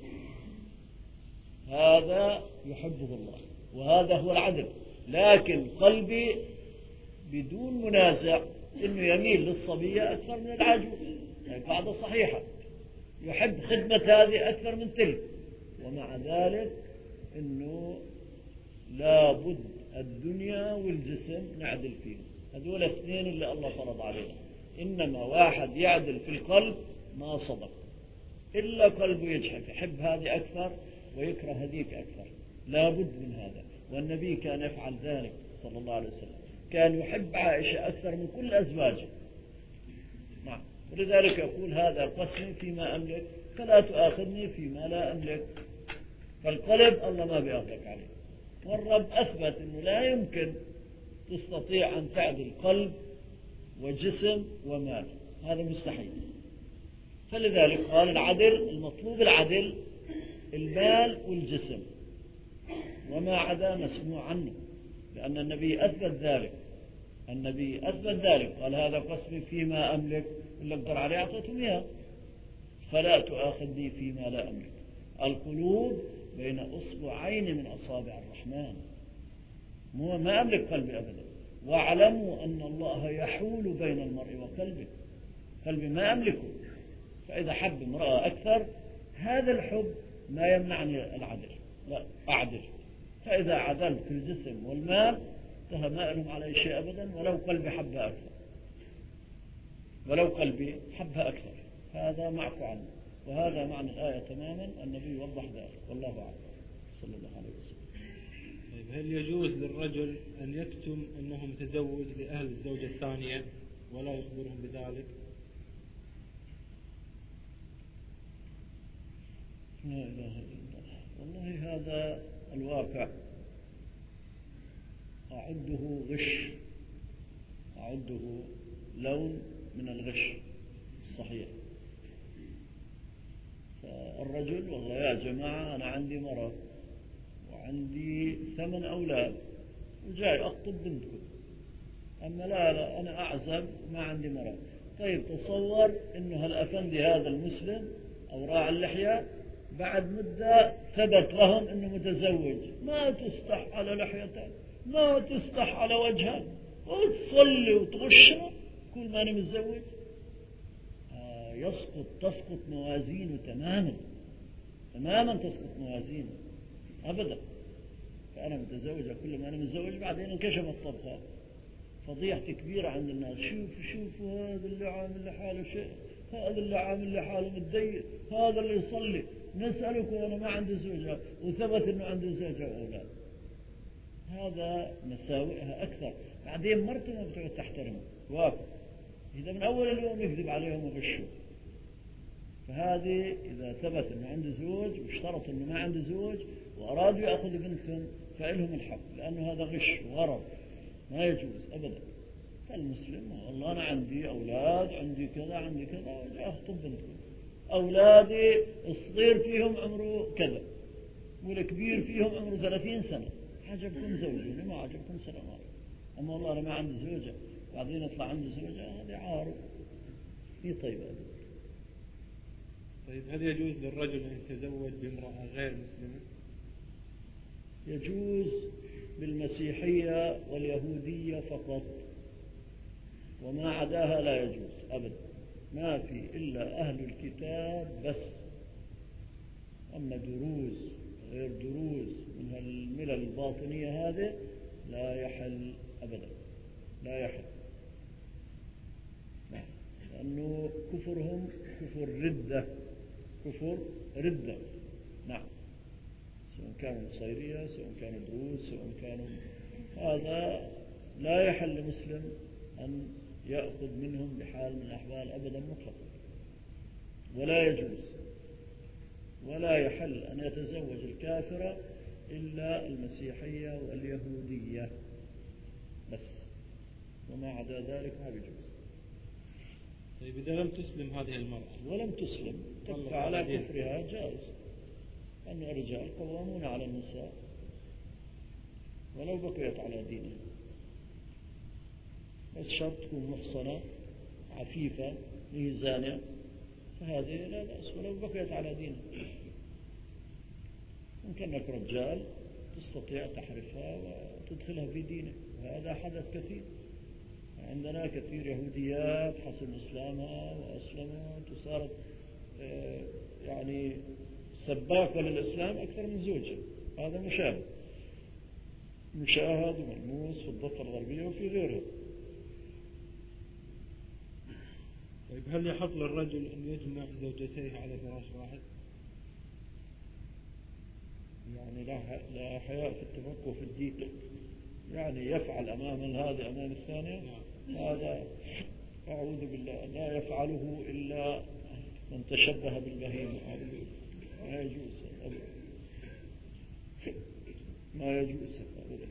هذا يحبه الله وهذا هو العدل. لكن قلبي بدون منازع إنه يميل للصبية أكثر من العاجوز، يعني قاعدة صحيحة، يحب خدمة هذه أكثر من تلك، ومع ذلك إنه لابد الدنيا والجسم نعدل فيهم، هذول الاثنين اللي الله فرض علينا. إنما واحد يعدل في القلب ما صدق، إلا قلبه يجحف يحب هذه أكثر ويكره هذيك أكثر، لابد من هذا. والنبي كان يفعل ذلك صلى الله عليه وسلم، كان يحب عائشة أكثر من كل أزواجه. نعم، ولذلك يقول هذا قسمي فيما أملك فلا تؤاخذني فيما لا أملك. فالقلب الله ما بيأخذك عليه، والرب أثبت أنه لا يمكن تستطيع أن تعدل قلب وجسم ومال، هذا مستحيل. فلذلك قال العدل المطلوب العدل المال والجسم، وما عدا مسموع عنه، لأن النبي أثبت ذلك. النبي أثبت ذلك، قال هذا قسمي فيما أملك، اللي أقدر عليه أعطيتهم إياه، فلا تؤاخذني فيما لا أملك. القلوب بين أصبعين من أصابع الرحمن، مو ما أملك قلبي أبدا. واعلموا أن الله يحول بين المرء وقلبه، قلبي ما أملكه. فإذا حب امرأة أكثر هذا الحب ما يمنعني العدل، لا أعدل. فإذا عدلت في الجسم والمال انتهى ما لهم علي شيء أبدا، ولو قلبي حبها أكثر، ولو قلبي حبها أكثر، هذا معفو عنه. وهذا معنى الآية تماما، النبي وضح ذلك والله أعلم صلى الله عليه وسلم. طيب، هل يجوز للرجل أن يكتم أنه متزوج لأهل الزوجة الثانية ولا يخبرهم بذلك؟ لا إله إلا الله، والله هذا الواقع أعده غش، أعده لون من الغش الصحيح. فالرجل والله يا جماعة أنا عندي مرة وعندي ثمان أولاد وجاي أخطب بنتكم، أما لا لا أنا أعزب ما عندي مرة. طيب تصور إنه هالأفندي هذا المسلم أو راعي اللحية بعد مدة ثبت لهم إنه متزوج، ما تستح على لحيته، ما تستح على وجهه، وتصلي وتغشها كل ما أنا متزوج. آه يسقط تسقط موازينه تماما تماما، تسقط موازينه أبدا. فأنا متزوجة كل ما أنا متزوج، بعدين انكشف الطبخة، فضيحتي كبيرة عند الناس. شوفوا شوفوا هذا اللي عامل لحاله شيء، هذا اللي عامل لحاله متضيق، هذا اللي يصلي. نسألك وأنا ما عندي زوجة وثبت إنه عنده زوجة وأولاد. هذا مساوئها أكثر. بعدين مرته ما بتقعد تحترمه واقف، إذا من أول اليوم يكذب عليهم وغشوا. فهذه إذا ثبت إنه عنده زوج واشترط إنه ما عنده زوج وأرادوا يأخذوا بنتهم فإلهم الحق، لأنه هذا غش وغرض ما يجوز أبدا. فالمسلم والله أنا عندي أولاد، عندي كذا عندي كذا، وجاء أخطب بنتكم. أولادي الصغير فيهم عمره كذا والكبير فيهم عمره ثلاثين سنة، عجبكم زوجوني ما عجبكم سلامات. أما والله أنا ما عندي زوجة بعدين يطلع عندي زوجة، هذا عار. مي طيبة أبدا. طيب هل يجوز للرجل أن يتزوج بامرأة غير مسلمة؟ يجوز بالمسيحية واليهودية فقط، وما عداها لا يجوز أبدا، ما في إلا أهل الكتاب بس. أما دروز غير دروز من الملل الباطنية هذه لا يحل أبدا، لا يحل. نعم. لأنه كفرهم كفر ردة، كفر ردة. نعم. سواء كانوا نصيرية، سواء كانوا دروز، سواء كانوا، هذا لا يحل لمسلم أن يأخذ منهم بحال من الأحوال أبدا مطلقا، ولا يجوز ولا يحل أن يتزوج الكافرة إلا المسيحية واليهودية بس، وما عدا ذلك ما بيجوز. طيب إذا لم تسلم هذه المرأة ولم تسلم تبقى على كفرها جائز، أن الرجال قوامون على النساء ولو بقيت على دينها، بس شرط تكون محصنة عفيفة ميزانة، فهذه لا بأس ولو بقيت على دينها. ممكن أنك رجال تستطيع تحرفها وتدخلها في دينك، وهذا حدث كثير. عندنا كثير يهوديات حسن إسلامها وأسلمت وصارت يعني سباكة للإسلام أكثر من زوجها. هذا مشاهد مشاهد وملموس في الضفة الغربية وفي غيرها. طيب هل يحق للرجل أن يجمع زوجتيه على فراش واحد؟ يعني لا حياء في التفقه في الدين، يعني يفعل أمام هذا أمام الثانية. نعم. هذا أعوذ بالله لا يفعله إلا من تشبه بالبهيمة، ما يجوز أبدا، ما يجوز أبدا.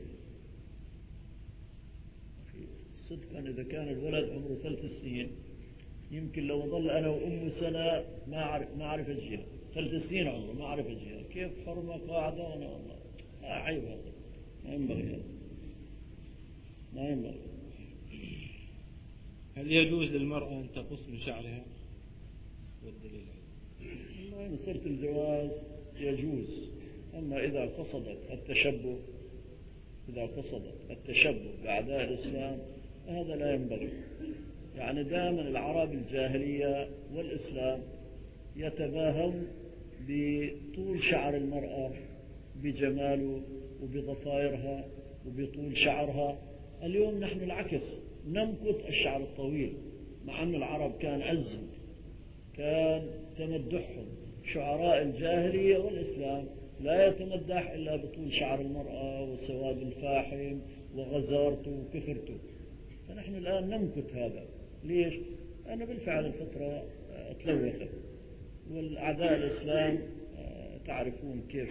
صدقا إذا كان الولد عمره ثلاث سنين يمكن لو ظل أنا وأمه سنة ما أعرف ما أعرف أجيها، ثلاث سنين عمره ما أعرف أجيها، كيف حرمة قاعدة وأنا والله لا عيب، هذا ما ينبغي، هذا ما ينبغي. هل يجوز للمرأة أن تقص من شعرها؟ والدليل والله مسألة الجواز يجوز، أما إذا قصدت التشبه إذا قصدت التشبه بأعداء الإسلام هذا لا ينبغي. يعني دائما العرب الجاهلية والإسلام يتباهون بطول شعر المرأة، بجماله وبضفائرها وبطول شعرها. اليوم نحن العكس، نمقت الشعر الطويل، مع أن العرب كان عزهم، كان تمدحهم. شعراء الجاهلية والإسلام لا يتمدح إلا بطول شعر المرأة وسواد الفاحم وغزارته وكثرته. فنحن الآن نمكت هذا. ليش؟ لأن بالفعل الفطرة تلوثت، والأعداء الإسلام تعرفون كيف.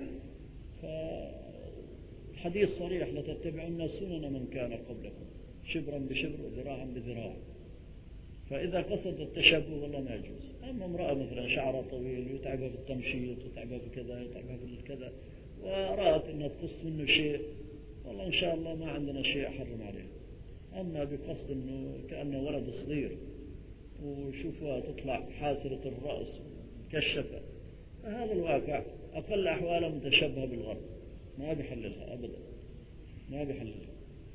فالحديث صريح: لتتبعن سنن من كان قبلكم شبرا بشبر وذراعا بذراع. فإذا قصد التشبه والله ما يجوز. أما امرأة مثلا شعرها طويل يتعبها بالتمشيط ويتعبها بكذا يتعبها بالكذا ورأت أنها تقص منه شيء، والله إن شاء الله ما عندنا شيء أحرم عليه. أما بقصد أنه كأنه ولد صغير وشوفها تطلع حاسرة الرأس مكشفة، فهذا الواقع أقل أحواله متشبهة بالغرب، ما بيحللها أبدا، ما بيحللها،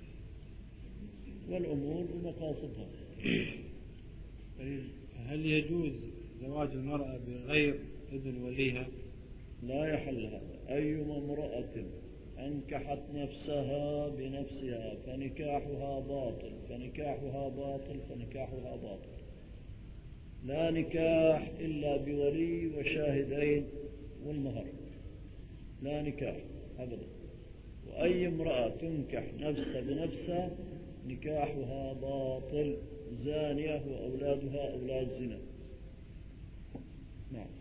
والأمور ومقاصدها. هل يجوز زواج المرأة بغير إذن وليها؟ لا يحل هذا. أيما امرأة أنكحت نفسها بنفسها فنكاحها باطل، فنكاحها باطل، فنكاحها باطل. لا نكاح إلا بولي وشاهدين والمهر، لا نكاح أبدا. وأي امرأة تنكح نفسها بنفسها نكاحها باطل، زانية وأولادها أولاد زنا. نعم.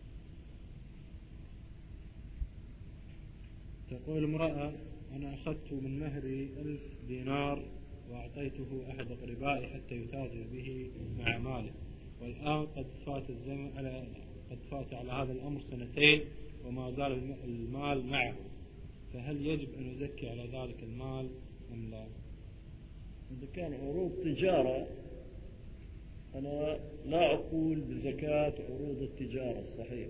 تقول امرأة: أنا أخذت من مهري ألف دينار وأعطيته أحد أقربائي حتى يتاجر به مع ماله، والآن قد فات الزمن على قد فات على هذا الأمر سنتين وما زال المال معه، فهل يجب أن أزكي على ذلك المال أم لا؟ إذا كان عروض تجارة أنا لا أقول بزكاة عروض التجارة الصحيح.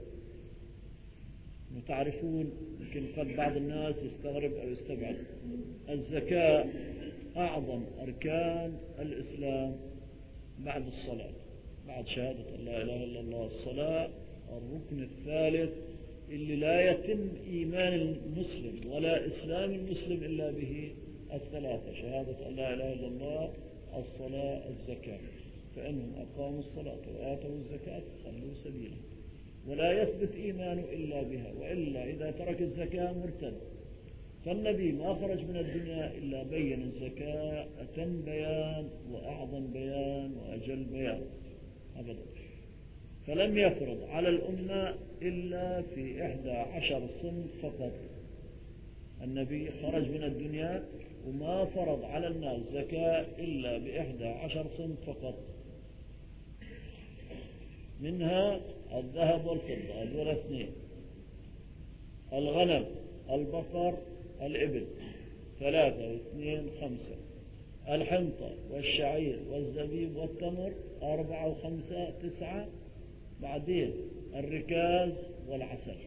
تعرفون يمكن قد بعض الناس يستغرب أو يستبعد، الزكاة أعظم أركان الإسلام بعد الصلاة، بعد شهادة أن لا إله إلا الله. الصلاة الركن الثالث اللي لا يتم إيمان المسلم ولا إسلام المسلم إلا به الثلاثة: شهادة أن لا إله إلا الله، الصلاة، الزكاة. فإنهم أقاموا الصلاة وآتوا الزكاة خلوا سبيلهم. ولا يثبت إيمانه إلا بها، وإلا إذا ترك الزكاة مرتد. فالنبي ما خرج من الدنيا إلا بين الزكاة أتم بيان وأعظم بيان وأجل بيان أبدا. فلم يفرض على الأمة إلا في إحدى عشر صنف فقط. النبي خرج من الدنيا وما فرض على الناس زكاة إلا بإحدى عشر صنف فقط، منها الذهب والفضة، هذول اثنين، الغنم، البقر، الإبل، ثلاثة واثنين خمسة، الحنطة والشعير والزبيب والتمر، أربعة وخمسة تسعة، بعدين الركاز والعسل.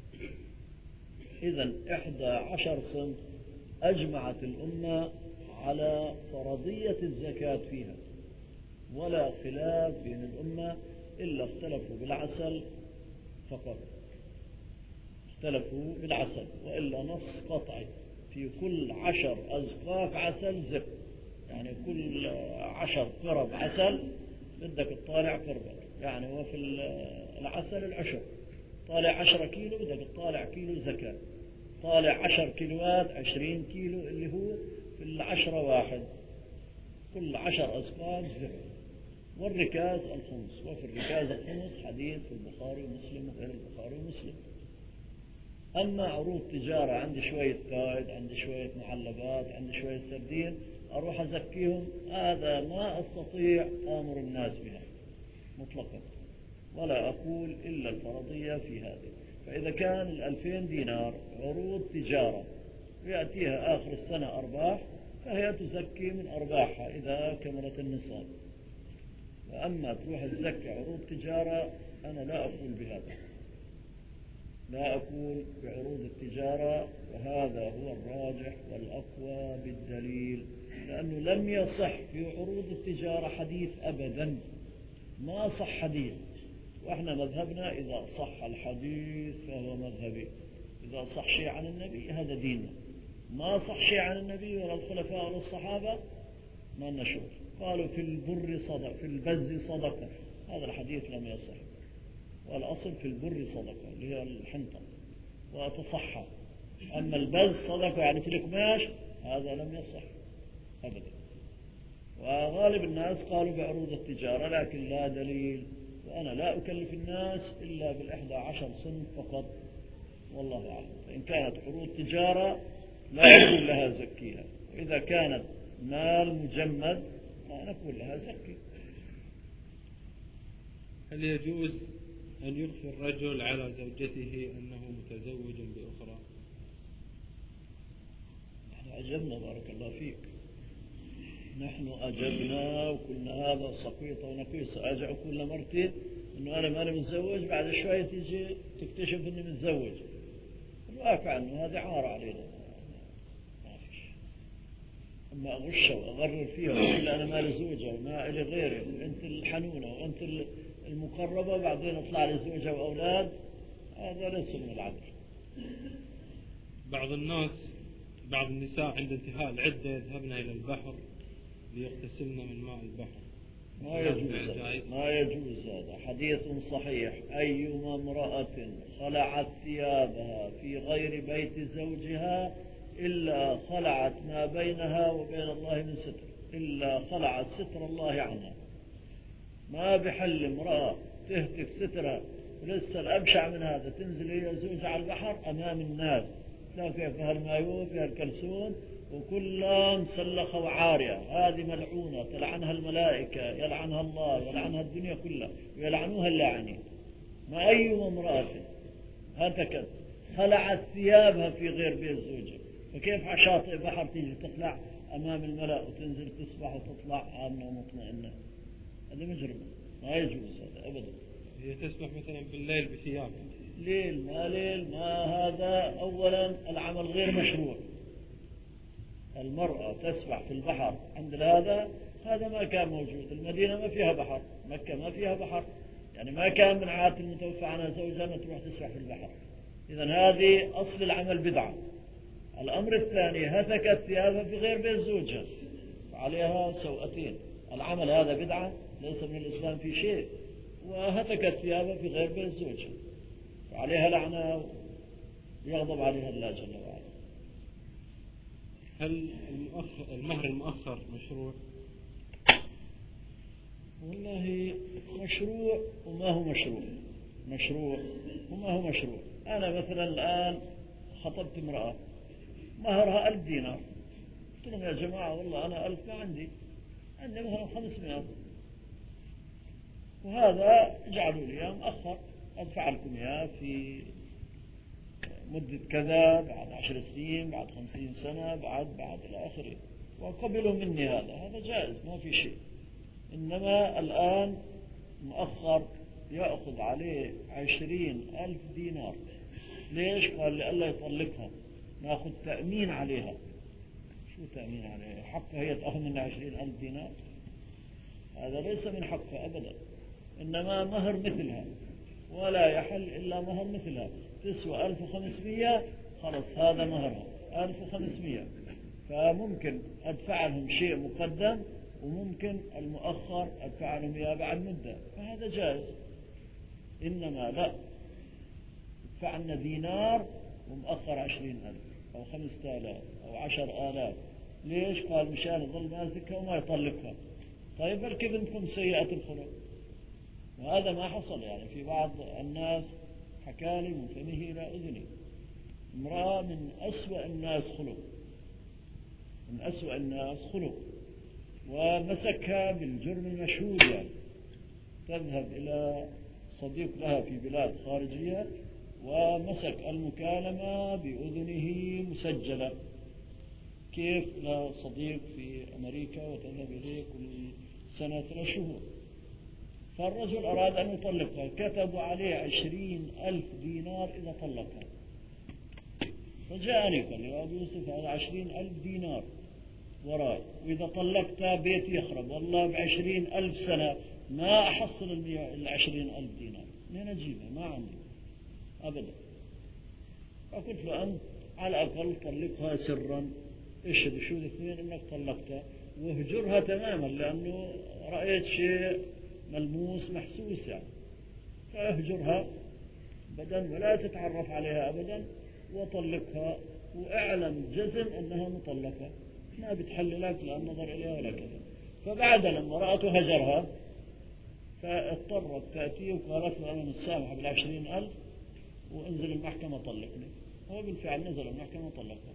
إذن إحدى عشر صنف أجمعت الأمة على فرضية الزكاة فيها، ولا خلاف بين الأمة إلا اختلفوا بالعسل فقط، اختلفوا بالعسل، وإلا نص قطعي في كل عشر أزقاف عسل زب، يعني كل عشر قرب عسل بدك تطالع قربة، يعني هو في العسل العشر، طالع عشرة كيلو بدك تطالع كيلو زكاة، طالع عشر كيلوات عشرين كيلو اللي هو في العشرة واحد، كل عشر أزقاف زب. والركاز الخمس، وفي الركاز الخمس حديث في البخاري ومسلم وغير البخاري ومسلم. أما عروض تجارة، عندي شوية قائد، عندي شوية معلبات، عندي شوية سردين، أروح أزكيهم، هذا ما أستطيع آمر الناس بها مطلقا، ولا أقول إلا الفرضية في هذه. فإذا كان الألفين دينار عروض تجارة ويأتيها آخر السنة أرباح، فهي تزكي من أرباحها إذا كملت النصاب. وأما تروح تزكي عروض تجارة، أنا لا أقول بهذا، لا أقول بعروض التجارة، وهذا هو الراجح والأقوى بالدليل، لأنه لم يصح في عروض التجارة حديث أبدا، ما صح حديث. وإحنا مذهبنا إذا صح الحديث فهو مذهبي، إذا صح شيء عن النبي هذا ديننا، ما صح شيء عن النبي ولا الخلفاء ولا الصحابة ما نشوف. قالوا في البر صدق، في البز صدقة، هذا الحديث لم يصح، والأصل في البر صدقة اللي هي الحنطة وتصحى. أما البز صدقة يعني في القماش، هذا لم يصح أبدا. وغالب الناس قالوا بعروض التجارة، لكن لا دليل، وأنا لا أكلف الناس إلا بالإحدى عشر صنف فقط، والله أعلم. فإن كانت عروض تجارة لا يقول لها زكيها، وإذا كانت مال مجمد لا نقول لها زكي. هل يجوز أن يخفي الرجل على زوجته أنه متزوج بأخرى؟ نحن أجبنا بارك الله فيك، نحن أجبنا وقلنا هذا سقيطة ونقيصة. أجع كل مرتين أنه أنا ماني متزوج، بعد شوية تيجي تكتشف أني متزوج. الواقع أنه هذا عار علينا، ما فيش. أما أغشها وأغرر فيها وأقول أنا مالي زوجة وما إلي غيري وأنت الحنونة وأنت المقربة، بعدين أطلع لي زوجة وأولاد، هذا ليس من العدل. بعض الناس بعض النساء عند انتهاء العدة يذهبن إلى البحر ليغتسلن من ماء البحر. ما يجوز، ما يجوز هذا. حديث صحيح: أيما امرأة خلعت ثيابها في غير بيت زوجها إلا خلعت ما بينها وبين الله من ستر، إلا خلعت ستر الله عنها. ما بحل امرأة تهتك سترها ولسه الأبشع من هذا تنزل هي زوجها على البحر أمام الناس، تلاقي فيها المايو فيها الكلسون وكلها مسلخة وعارية، هذه ملعونة تلعنها الملائكة، يلعنها الله، يلعنها الدنيا كلها، ويلعنوها اللاعنين. ما أي امرأة هتكت خلعت ثيابها في غير بيت زوجها، فكيف على شاطئ بحر تيجي تخلع أمام الملأ وتنزل تسبح وتطلع آمنة ومطمئنة؟ هذا مجرم، ما يجوز هذا أبدا. هي تسبح مثلا بالليل بثياب؟ ليل ما ليل ما، هذا أولا العمل غير مشروع. المرأة تسبح في البحر عند هذا هذا ما كان موجود. المدينة ما فيها بحر، مكة ما فيها بحر، يعني ما كان من عادة المتوفى عنها زوجها أن تروح تسبح في البحر. إذن هذه أصل العمل بدعة. الأمر الثاني، هتكت ثيابها في غير بيت زوجها عليها سوءتين. العمل هذا بدعة، ليس من الإسلام في شيء، وهتكت ثيابها في غير بيت زوجها عليها لعنة ويغضب عليها الله جل وعلا. هل المهر المؤخر مشروع؟ والله مشروع وما هو مشروع، مشروع وما هو مشروع. أنا مثلا الآن خطبت امرأة مهرها ألف دينار، قلت لهم يا جماعة والله أنا ألف ما عندي، عندي مثلا خمسمائة، وهذا جعلوا لي مؤخر أدفع لكم إياه في مدة كذا، بعد عشر سنين، بعد خمسين سنة، بعد بعد إلى آخره، وقبلوا مني هذا هذا جائز ما في شيء. إنما الآن مؤخر يأخذ عليه عشرين ألف دينار. ليش؟ قال لألا يطلقها، نأخذ تأمين عليها. شو تأمين عليها؟ حقها هي تأخذ منها عشرين ألف دينار؟ هذا ليس من حقها أبدا، إنما مهر مثلها، ولا يحل إلا مهر مثلها. تسوى ألف وخمسمائة، خلص هذا مهرها ألف وخمسمائة، فممكن أدفع لهم شيء مقدم، وممكن المؤخر أدفع لهم إياه بعد مدة، فهذا جائز. إنما لا، ادفع لنا دينار ومؤخر عشرين ألف أو خمسة آلاف أو عشر آلاف. ليش؟ قال مشان يظل ماسكها وما يطلقها. طيب بلكي بنتكم سيئة الخلق، وهذا ما حصل. يعني في بعض الناس حكالي من فمه إلى أذني امرأة من أسوأ الناس خلق، من أسوأ الناس خلق، ومسكها بالجرم المشهود. يعني تذهب إلى صديق لها في بلاد خارجية ومسك المكالمة بأذنه مسجلة. كيف لصديق في أمريكا وتذهب إليه كل سنة ثلاث شهور. فالرجل أراد أن يطلقها، كتبوا عليه عشرين ألف دينار إذا طلقها. فجاءني قال لي أبو يوسف هذا عشرين ألف دينار وراي، وإذا طلقتها بيتي يخرب، والله بعشرين ألف سنة ما أحصل العشرين ألف دينار، من أجيبها ما عندي أبدا. فقلت له أنت على الأقل طلقها سرا، اشهد شو الاثنين انك طلقتها، واهجرها تماما، لأنه رأيت شيء ملموس محسوس يعني. فاهجرها أبدا ولا تتعرف عليها أبدا، وطلقها واعلم جزم أنها مطلقة، ما بتحل لك لا النظر إليها ولا كذا. فبعد لما رأته هجرها فاضطرت تأتيه وقالت له أنا متسامحة بالعشرين ألف وانزل المحكمة طلقني. هو بالفعل نزل المحكمة وطلقها.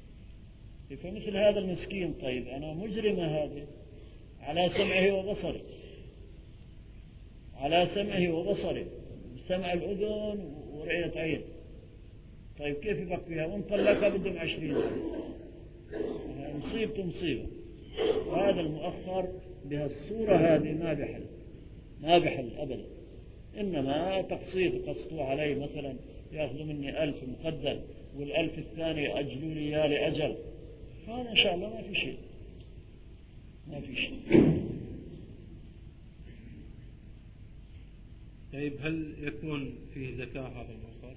فمثل هذا المسكين، طيب أنا مجرمة هذه على سمعه وبصره، على سمعه وبصره، سمع الأذن ورعية عين. طيب كيف يبقيها ونطلقها بدهم عشرين ألف؟ مصيبته مصيبة. وهذا المؤخر بهالصورة هذه ما بحل، ما بحل أبدا. إنما تقسيط قسطوا علي مثلا، يأخذوا مني ألف مقدم والألف الثاني أجلوا لي يا لأجل، فهذا إن شاء الله ما في شيء، ما في شيء. طيب هل يكون فيه زكاة هذا المؤخر؟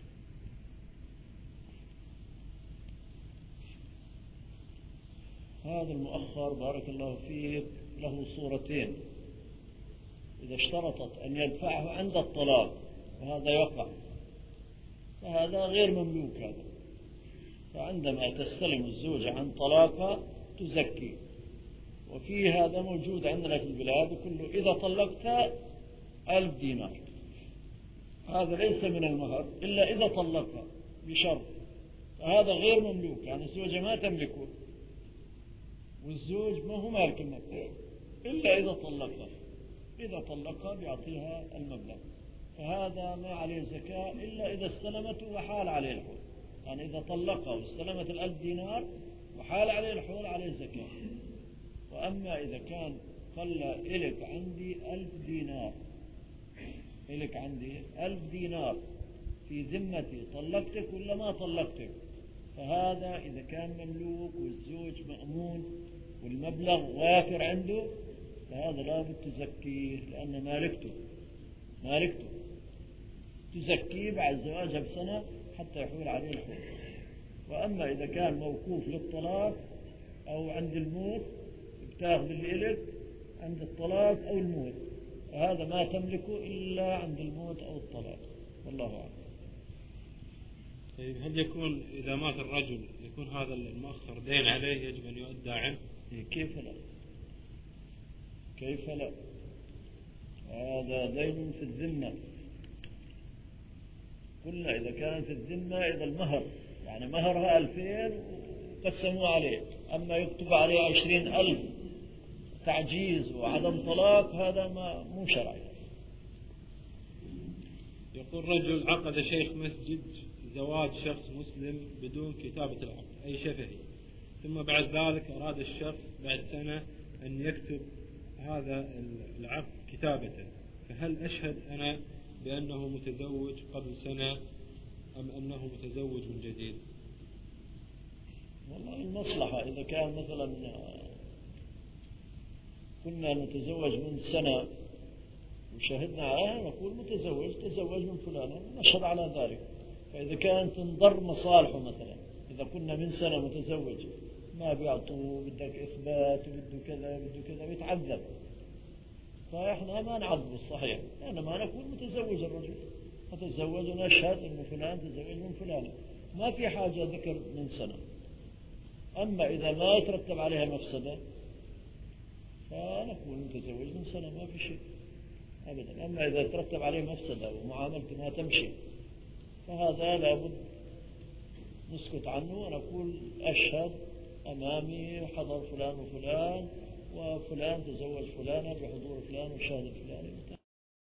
هذا المؤخر بارك الله فيك له صورتين. إذا اشترطت أن يدفعه عند الطلاق وهذا يقع، فهذا غير مملوك هذا. فعندما تستلم الزوجة عن طلاقها تزكي. وفي هذا موجود عندنا في البلاد كله، إذا طلقتها ألف دينار، هذا ليس من المهر إلا إذا طلقها بشرط، فهذا غير مملوك. يعني الزوجة ما تملكه، والزوج ما هو مالك المبلغ إلا إذا طلقها. إذا طلقها بيعطيها المبلغ، فهذا ما عليه زكاة إلا إذا استلمته وحال عليه الحول. يعني إذا طلقها واستلمت الألف دينار وحال عليه الحول عليه زكاة. وأما إذا كان قال له إلك عندي ألف دينار، إلك عندي ألف دينار في ذمتي، طلقتك ولا ما طلقتك؟ فهذا إذا كان مملوك والزوج مأمون والمبلغ وافر عنده فهذا لابد تزكيه، لأن مالكته مالكته تزكيه بعد زواجها بسنة حتى يحول عليه الحول. وأما إذا كان موقوف للطلاق أو عند الموت بتاخذ اللي إلك عند الطلاق أو الموت، فهذا ما تملكه إلا عند الموت أو الطلاق، والله أعلم. طيب هل يكون إذا مات الرجل يكون هذا المؤخر دين عليه يجب أن يؤدى عنه؟ كيف لا؟ كيف لا؟ هذا دين في الذمة. قلنا إذا كانت في الذمة إذا المهر يعني مهرها ألفين وقسموا عليه، أما يكتب عليه عشرين ألف تعجيز وعدم طلاق هذا ما مو شرعي. يقول رجل عقد شيخ مسجد زواج شخص مسلم بدون كتابة العقد أي شفهي، ثم بعد ذلك أراد الشخص بعد سنة أن يكتب هذا العقد كتابة، فهل أشهد أنا بأنه متزوج قبل سنة أم أنه متزوج من جديد؟ والله المصلحة إذا كان مثلا كنا نتزوج من سنة وشهدنا عليها نقول متزوج تزوج من فلانة نشهد على ذلك. فإذا كانت تنضر مصالحه مثلا إذا كنا من سنة متزوج ما بيعطوه بدك إثبات وبده كذا بده كذا بيتعذب، فإحنا ما نعذب الصحيح، لأن ما نقول متزوج الرجل متزوج ونشهد إنه فلان تزوج من فلانة، ما في حاجة ذكر من سنة. أما إذا ما يترتب عليها مفسدة فنقول متزوج من سنة ما في شيء أبدا. أما إذا يترتب عليه مفسدة ومعاملته ما تمشي فهذا لابد نسكت عنه ونقول أشهد أمامي حضر فلان وفلان وفلان تزوج فلانا بحضور فلان وشهادة فلان.